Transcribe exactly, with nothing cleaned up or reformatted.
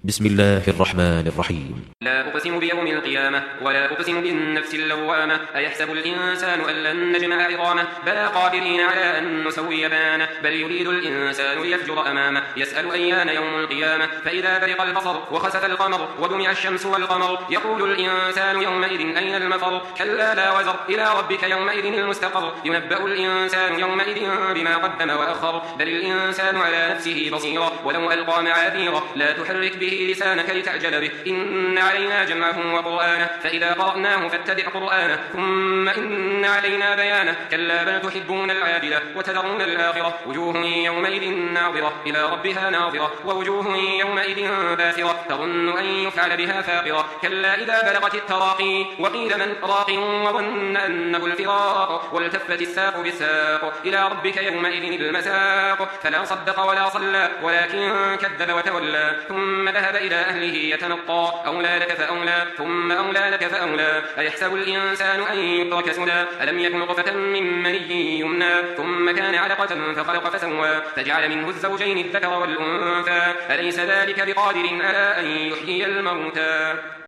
بسم الله الرحمن الرحيم. لا أقسم بيوم القيامة ولا أقسم بالنفس اللوامة أيحسب الإنسان أن لن نجمع عظامه بلى قادرين على أن نسوي بنانه بل يريد الإنسان ليفجر أمامه يسأل أيان يوم القيامة فإذا برق البصر وخسف القمر وجمع الشمس والقمر يقول الإنسان يومئذ أين المفر كلا لا وزر إلى ربك يومئذ المستقر ينبأ الإنسان يومئذ بما قدم وأخر بل الإنسان على نفسه بصيرة ولو ألقى معاذيره لا تحرك به لسانك لتعجل به إن علينا جمعه وقرآنه فإذا قرأناه فاتبع قرآنه ثم إن علينا بيانه كلا بل تحبون العاجلة وتذرون الآخرة وجوه يومئذ ناظرة إلى ربها ناظرة ووجوه يومئذ باسرة تظن أن يفعل بها فاقرة كلا إذا بلغت التراقي وقيل من راق وظن أنه الفراق والتفت الساق بالساق إلى ربك يومئذ المساق فلا صدق ولا صلى ولكن كذب وتولى ثم ذهب إلى أهله يتمطى أولى لك فأولى ثم أولى لك فأولى أيحسب الإنسان أن يترك سدى ألم يكن نطفة من مني يمنى ثم كان علقة فخلق فسوى فجعل منه الزوجين الذكر والأنثى أليس ذلك بقادر على أن يحيي الموتى